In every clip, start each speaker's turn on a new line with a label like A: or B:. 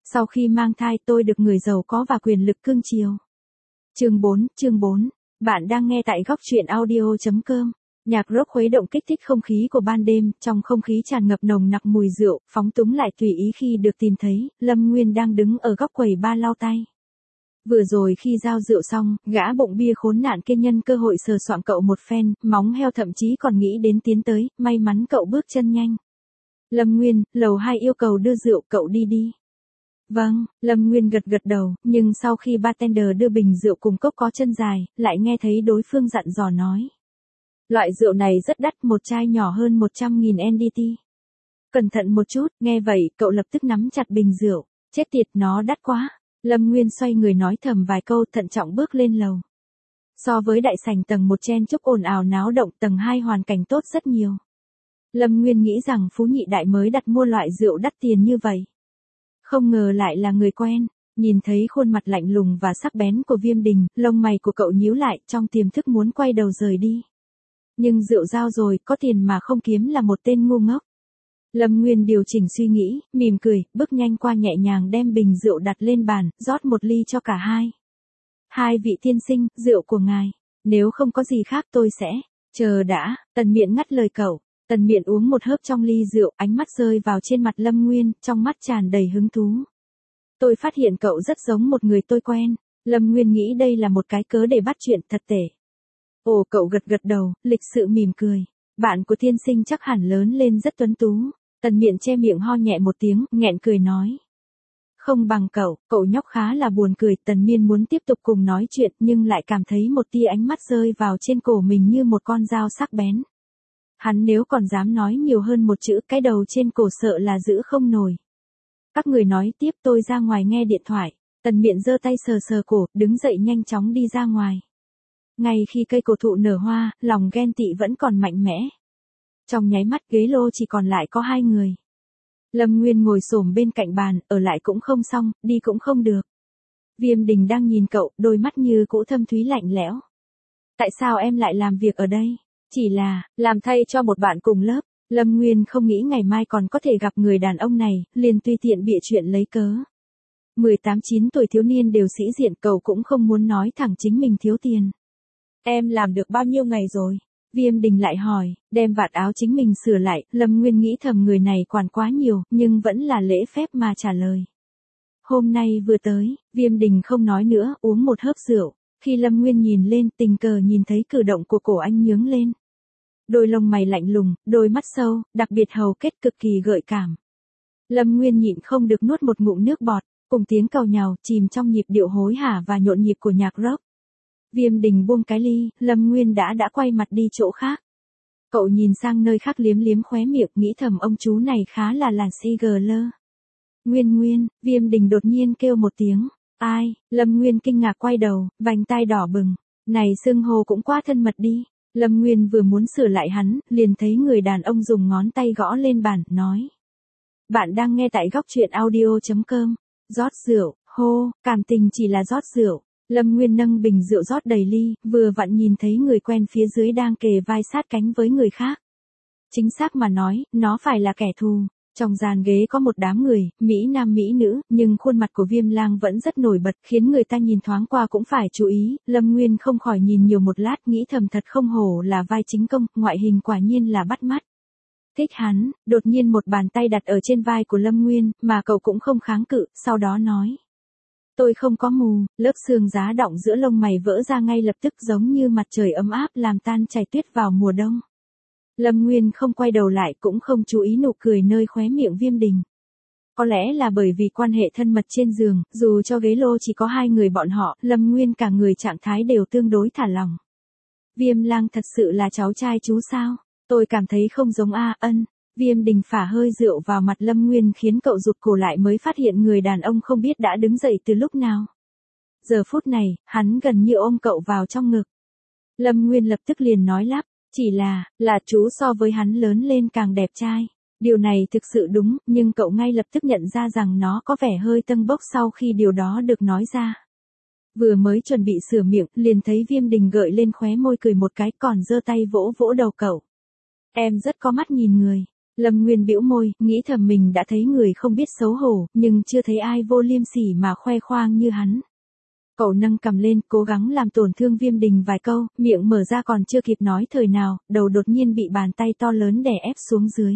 A: Sau khi mang thai tôi được người giàu có và quyền lực cưng chiều. Chương 4. Bạn đang nghe tại góc truyện audio.com. Nhạc rock khuấy động kích thích không khí của ban đêm, trong không khí tràn ngập nồng nặc mùi rượu, phóng túng lại tùy ý khi được tìm thấy, Lâm Nguyên đang đứng ở góc quầy bar lau tay. Vừa rồi khi giao rượu xong, gã bụng bia khốn nạn kia nhân cơ hội sờ soạng cậu một phen, móng heo thậm chí còn nghĩ đến tiến tới, may mắn cậu bước chân nhanh. Lâm Nguyên, lầu 2 yêu cầu đưa rượu, cậu đi đi. Vâng, Lâm Nguyên gật đầu, nhưng sau khi bartender đưa bình rượu cùng cốc có chân dài, lại nghe thấy đối phương dặn dò nói. Loại rượu này rất đắt, một chai nhỏ hơn 100.000 NDT. Cẩn thận một chút, nghe vậy, cậu lập tức nắm chặt bình rượu. Chết tiệt, nó đắt quá. Lâm Nguyên xoay người nói thầm vài câu, thận trọng bước lên lầu. So với đại sảnh tầng 1 chen chúc ồn ào náo động, tầng 2 hoàn cảnh tốt rất nhiều. Lâm Nguyên nghĩ rằng Phú Nhị Đại mới đặt mua loại rượu đắt tiền như vậy. Không ngờ lại là người quen. Nhìn thấy khuôn mặt lạnh lùng và sắc bén của Viêm Đình, lông mày của cậu nhíu lại, trong tiềm thức muốn quay đầu rời đi. Nhưng rượu giao rồi, có tiền mà không kiếm là một tên ngu ngốc. Lâm Nguyên điều chỉnh suy nghĩ, mỉm cười, bước nhanh qua nhẹ nhàng đem bình rượu đặt lên bàn, rót một ly cho cả hai. Hai vị tiên sinh, rượu của ngài. Nếu không có gì khác tôi sẽ. Chờ đã, Tần Miện ngắt lời cậu. Tần Miện uống một hớp trong ly rượu, ánh mắt rơi vào trên mặt Lâm Nguyên, trong mắt tràn đầy hứng thú. Tôi phát hiện cậu rất giống một người tôi quen. Lâm Nguyên nghĩ đây là một cái cớ để bắt chuyện, thật tệ. Ồ, cậu gật đầu, lịch sự mỉm cười. Bạn của tiên sinh chắc hẳn lớn lên rất tuấn tú. Tần Miện che miệng ho nhẹ một tiếng, nghẹn cười nói. Không bằng cậu nhóc khá là buồn cười. Tần Miên muốn tiếp tục cùng nói chuyện nhưng lại cảm thấy một tia ánh mắt rơi vào trên cổ mình như một con dao sắc bén. Hắn nếu còn dám nói nhiều hơn một chữ, cái đầu trên cổ sợ là giữ không nổi. Các người nói tiếp, tôi ra ngoài nghe điện thoại. Tần Miện giơ tay sờ cổ, đứng dậy nhanh chóng đi ra ngoài. Ngay khi cây cổ thụ nở hoa, lòng ghen tị vẫn còn mạnh mẽ. Trong nháy mắt ghế lô chỉ còn lại có hai người. Lâm Nguyên ngồi xổm bên cạnh bàn, ở lại cũng không xong, đi cũng không được. Viêm Đình đang nhìn cậu, đôi mắt như cũ thâm thúy lạnh lẽo. Tại sao em lại làm việc ở đây? Chỉ là, làm thay cho một bạn cùng lớp. Lâm Nguyên không nghĩ ngày mai còn có thể gặp người đàn ông này, liền tùy tiện bịa chuyện lấy cớ. 18-9 tuổi thiếu niên đều sĩ diện, cậu cũng không muốn nói thẳng chính mình thiếu tiền. Em làm được bao nhiêu ngày rồi? Viêm Đình lại hỏi, đem vạt áo chính mình sửa lại, Lâm Nguyên nghĩ thầm người này quản quá nhiều, nhưng vẫn là lễ phép mà trả lời. Hôm nay vừa tới, Viêm Đình không nói nữa, uống một hớp rượu. Khi Lâm Nguyên nhìn lên, tình cờ nhìn thấy cử động của cổ anh nhướng lên. Đôi lông mày lạnh lùng, đôi mắt sâu, đặc biệt hầu kết cực kỳ gợi cảm. Lâm Nguyên nhịn không được nuốt một ngụm nước bọt, cùng tiếng càu nhàu, chìm trong nhịp điệu hối hả và nhộn nhịp của nhạc rock. Viêm Đình buông cái ly, Lâm Nguyên đã quay mặt đi chỗ khác. Cậu nhìn sang nơi khác liếm liếm khóe miệng, nghĩ thầm ông chú này khá là làn CGL. Nguyên, Viêm Đình đột nhiên kêu một tiếng. Ai? Lâm Nguyên kinh ngạc quay đầu, vành tai đỏ bừng. Này xưng hô cũng quá thân mật đi. Lâm Nguyên vừa muốn sửa lại hắn, liền thấy người đàn ông dùng ngón tay gõ lên bàn, nói. Bạn đang nghe tại góc truyện audio.com. Rót rượu, hô, cảm tình chỉ là rót rượu. Lâm Nguyên nâng bình rượu rót đầy ly, vừa vặn nhìn thấy người quen phía dưới đang kề vai sát cánh với người khác. Chính xác mà nói, nó phải là kẻ thù. Trong dàn ghế có một đám người, Mỹ nam Mỹ nữ, nhưng khuôn mặt của Viêm Lang vẫn rất nổi bật, khiến người ta nhìn thoáng qua cũng phải chú ý. Lâm Nguyên không khỏi nhìn nhiều một lát, nghĩ thầm thật không hổ là vai chính công, ngoại hình quả nhiên là bắt mắt. Thích hắn, đột nhiên một bàn tay đặt ở trên vai của Lâm Nguyên, mà cậu cũng không kháng cự, sau đó nói. Tôi không có mù, lớp xương giá đọng giữa lông mày vỡ ra ngay lập tức giống như mặt trời ấm áp làm tan chảy tuyết vào mùa đông. Lâm Nguyên không quay đầu lại cũng không chú ý nụ cười nơi khóe miệng Viêm Đình. Có lẽ là bởi vì quan hệ thân mật trên giường, dù cho ghế lô chỉ có hai người bọn họ, Lâm Nguyên cả người trạng thái đều tương đối thả lỏng. Viêm Lang thật sự là cháu trai chú sao? Tôi cảm thấy không giống ân. Viêm Đình phả hơi rượu vào mặt Lâm Nguyên khiến cậu rụt cổ lại mới phát hiện người đàn ông không biết đã đứng dậy từ lúc nào. Giờ phút này, hắn gần như ôm cậu vào trong ngực. Lâm Nguyên lập tức liền nói lắp, chỉ là chú so với hắn lớn lên càng đẹp trai. Điều này thực sự đúng, nhưng cậu ngay lập tức nhận ra rằng nó có vẻ hơi tâng bốc sau khi điều đó được nói ra. Vừa mới chuẩn bị sửa miệng, liền thấy Viêm Đình gợi lên khóe môi cười một cái, còn giơ tay vỗ vỗ đầu cậu. Em rất có mắt nhìn người. Lâm Nguyên bĩu môi, nghĩ thầm mình đã thấy người không biết xấu hổ, nhưng chưa thấy ai vô liêm sỉ mà khoe khoang như hắn. Cậu nâng cằm lên, cố gắng làm tổn thương Viêm Đình vài câu, miệng mở ra còn chưa kịp nói thời nào, đầu đột nhiên bị bàn tay to lớn đè ép xuống dưới.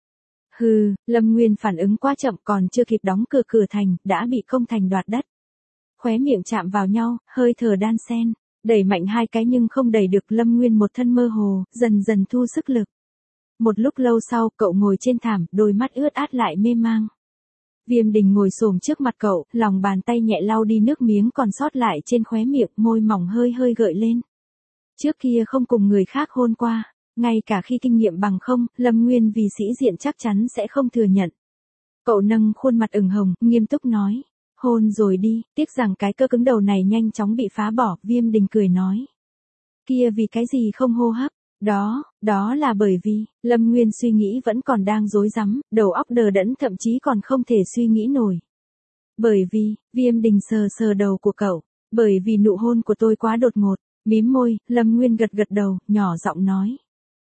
A: Hừ, Lâm Nguyên phản ứng quá chậm, còn chưa kịp đóng cửa thành, đã bị công thành đoạt đất. Khóe miệng chạm vào nhau, hơi thở đan xen, đẩy mạnh hai cái nhưng không đẩy được. Lâm Nguyên một thân mơ hồ, dần dần thu sức lực. Một lúc lâu sau, cậu ngồi trên thảm, đôi mắt ướt át lại mê mang. Viêm Đình ngồi xổm trước mặt cậu, lòng bàn tay nhẹ lau đi nước miếng còn sót lại trên khóe miệng, môi mỏng hơi hơi gợi lên. Trước kia không cùng người khác hôn qua, ngay cả khi kinh nghiệm bằng không, Lâm Nguyên vì sĩ diện chắc chắn sẽ không thừa nhận. Cậu nâng khuôn mặt ửng hồng, nghiêm túc nói, hôn rồi đi, tiếc rằng cái cơ cứng đầu này nhanh chóng bị phá bỏ. Viêm Đình cười nói, kia vì cái gì không hô hấp? Đó là bởi vì, Lâm Nguyên suy nghĩ vẫn còn đang rối rắm, đầu óc đờ đẫn thậm chí còn không thể suy nghĩ nổi. Bởi vì, Viêm Đình sờ sờ đầu của cậu, bởi vì nụ hôn của tôi quá đột ngột, mím môi, Lâm Nguyên gật gật đầu, nhỏ giọng nói.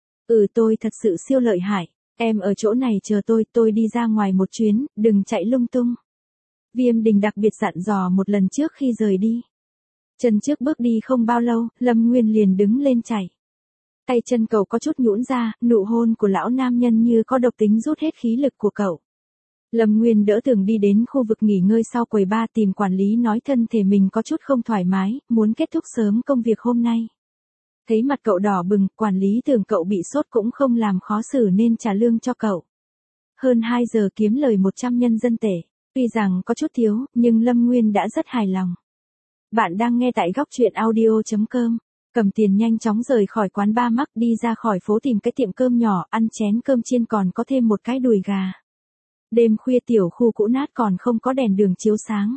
A: Tôi thật sự siêu lợi hại, em ở chỗ này chờ tôi đi ra ngoài một chuyến, đừng chạy lung tung. Viêm Đình đặc biệt dặn dò một lần trước khi rời đi. Chân trước bước đi không bao lâu, Lâm Nguyên liền đứng lên chạy. Tay chân cậu có chút nhũn ra, nụ hôn của lão nam nhân như có độc tính rút hết khí lực của cậu. Lâm Nguyên đỡ Tường đi đến khu vực nghỉ ngơi sau quầy bar, tìm quản lý nói thân thể mình có chút không thoải mái, muốn kết thúc sớm công việc hôm nay. Thấy mặt cậu đỏ bừng, quản lý tưởng cậu bị sốt cũng không làm khó xử nên trả lương cho cậu. Hơn 2 giờ kiếm lời 100 nhân dân tệ, tuy rằng có chút thiếu, nhưng Lâm Nguyên đã rất hài lòng. Bạn đang nghe tại góc truyện audio.com. Cầm tiền nhanh chóng rời khỏi quán bar Mark, đi ra khỏi phố tìm cái tiệm cơm nhỏ, ăn chén cơm chiên còn có thêm một cái đùi gà. Đêm khuya tiểu khu cũ nát còn không có đèn đường chiếu sáng.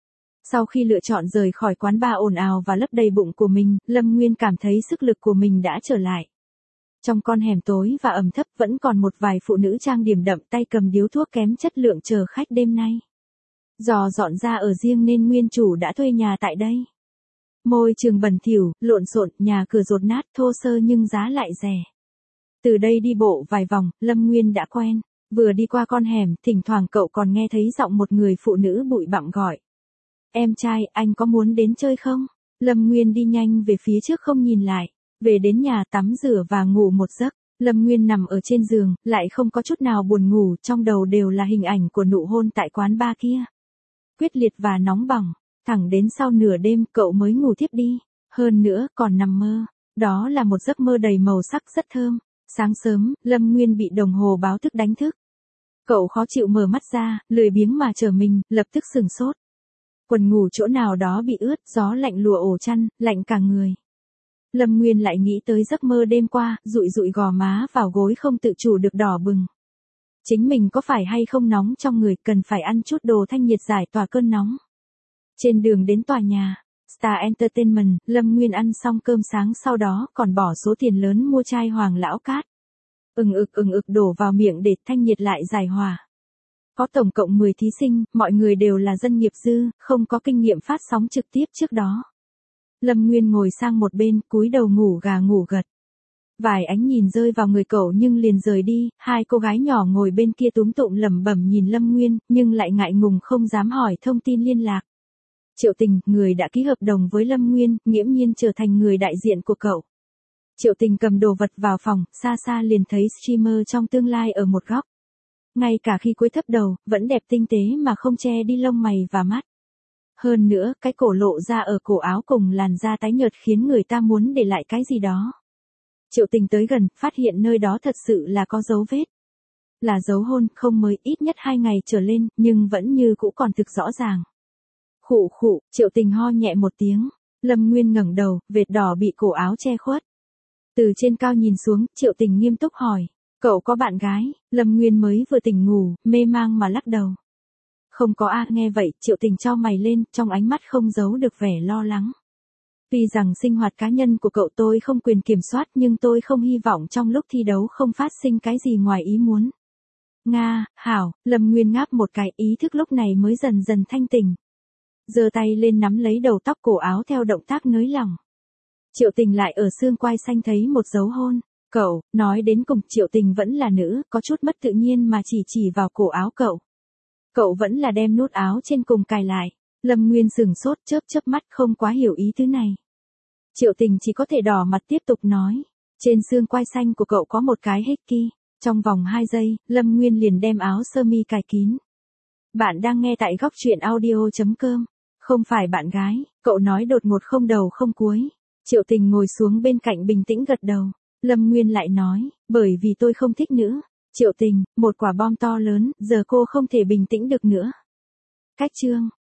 A: Sau khi lựa chọn rời khỏi quán bar ồn ào và lấp đầy bụng của mình, Lâm Nguyên cảm thấy sức lực của mình đã trở lại. Trong con hẻm tối và ẩm thấp vẫn còn một vài phụ nữ trang điểm đậm, tay cầm điếu thuốc kém chất lượng chờ khách đêm nay. Do dọn ra ở riêng nên nguyên chủ đã thuê nhà tại đây. Môi trường bẩn thỉu, lộn xộn, nhà cửa dột nát, thô sơ nhưng giá lại rẻ. Từ đây đi bộ vài vòng, Lâm Nguyên đã quen. Vừa đi qua con hẻm, thỉnh thoảng cậu còn nghe thấy giọng một người phụ nữ bụi bặm gọi. Em trai, anh có muốn đến chơi không? Lâm Nguyên đi nhanh về phía trước không nhìn lại. Về đến nhà tắm rửa và ngủ một giấc. Lâm Nguyên nằm ở trên giường, lại không có chút nào buồn ngủ, trong đầu đều là hình ảnh của nụ hôn tại quán bar kia. Quyết liệt và nóng bỏng. Thẳng đến sau nửa đêm cậu mới ngủ thiếp đi. Hơn nữa còn nằm mơ. Đó là một giấc mơ đầy màu sắc rất thơm. Sáng sớm, Lâm Nguyên bị đồng hồ báo thức đánh thức. Cậu khó chịu mở mắt ra, lười biếng mà trở mình, lập tức sửng sốt. Quần ngủ chỗ nào đó bị ướt, gió lạnh lùa ổ chăn, lạnh cả người. Lâm Nguyên lại nghĩ tới giấc mơ đêm qua, dụi dụi gò má vào gối không tự chủ được đỏ bừng. Chính mình có phải hay không nóng trong người, cần phải ăn chút đồ thanh nhiệt giải tỏa cơn nóng. Trên đường đến tòa nhà Star Entertainment, Lâm Nguyên ăn xong cơm sáng sau đó còn bỏ số tiền lớn mua chai Hoàng Lão Cát. Ừng ực đổ vào miệng để thanh nhiệt lại giải hòa. Có tổng cộng 10 thí sinh, mọi người đều là dân nghiệp dư, không có kinh nghiệm phát sóng trực tiếp trước đó. Lâm Nguyên ngồi sang một bên, cúi đầu ngủ gà ngủ gật. Vài ánh nhìn rơi vào người cậu nhưng liền rời đi, hai cô gái nhỏ ngồi bên kia túm tụm lẩm bẩm nhìn Lâm Nguyên, nhưng lại ngại ngùng không dám hỏi thông tin liên lạc. Triệu Tình, người đã ký hợp đồng với Lâm Nguyên, nghiễm nhiên trở thành người đại diện của cậu. Triệu Tình cầm đồ vật vào phòng, xa xa liền thấy streamer trong tương lai ở một góc. Ngay cả khi cúi thấp đầu, vẫn đẹp tinh tế mà không che đi lông mày và mắt. Hơn nữa, cái cổ lộ ra ở cổ áo cùng làn da tái nhợt khiến người ta muốn để lại cái gì đó. Triệu Tình tới gần, phát hiện nơi đó thật sự là có dấu vết. Là dấu hôn, không mới, ít nhất 2 ngày trở lên, nhưng vẫn như cũ còn thực rõ ràng. Khụ khụ, Triệu Tình ho nhẹ một tiếng. Lâm Nguyên ngẩng đầu, vệt đỏ bị cổ áo che khuất. Từ trên cao nhìn xuống, Triệu Tình nghiêm túc hỏi. Cậu có bạn gái? Lâm Nguyên mới vừa tỉnh ngủ, mê mang mà lắc đầu. Không có a. Nghe vậy, Triệu Tình chau mày lên, trong ánh mắt không giấu được vẻ lo lắng. Tuy rằng sinh hoạt cá nhân của cậu tôi không quyền kiểm soát nhưng tôi không hy vọng trong lúc thi đấu không phát sinh cái gì ngoài ý muốn. Nga, hảo, Lâm Nguyên ngáp một cái, ý thức lúc này mới dần dần thanh tỉnh. Giơ tay lên nắm lấy đầu tóc cổ áo theo động tác nới lỏng. Triệu Tình lại ở xương quai xanh thấy một dấu hôn. Cậu, nói đến cùng Triệu Tình vẫn là nữ, có chút mất tự nhiên mà chỉ vào cổ áo cậu. Cậu vẫn là đem nút áo trên cùng cài lại. Lâm Nguyên sừng sốt chớp mắt không quá hiểu ý thứ này. Triệu Tình chỉ có thể đỏ mặt tiếp tục nói. Trên xương quai xanh của cậu có một cái hickey. Trong vòng 2 giây, Lâm Nguyên liền đem áo sơ mi cài kín. Bạn đang nghe tại góc truyện audio.com. Không phải bạn gái, cậu nói đột ngột không đầu không cuối. Triệu Tình ngồi xuống bên cạnh bình tĩnh gật đầu. Lâm Nguyên lại nói, bởi vì tôi không thích nữa. Triệu Tình, một quả bom to lớn, giờ cô không thể bình tĩnh được nữa. Cách chương.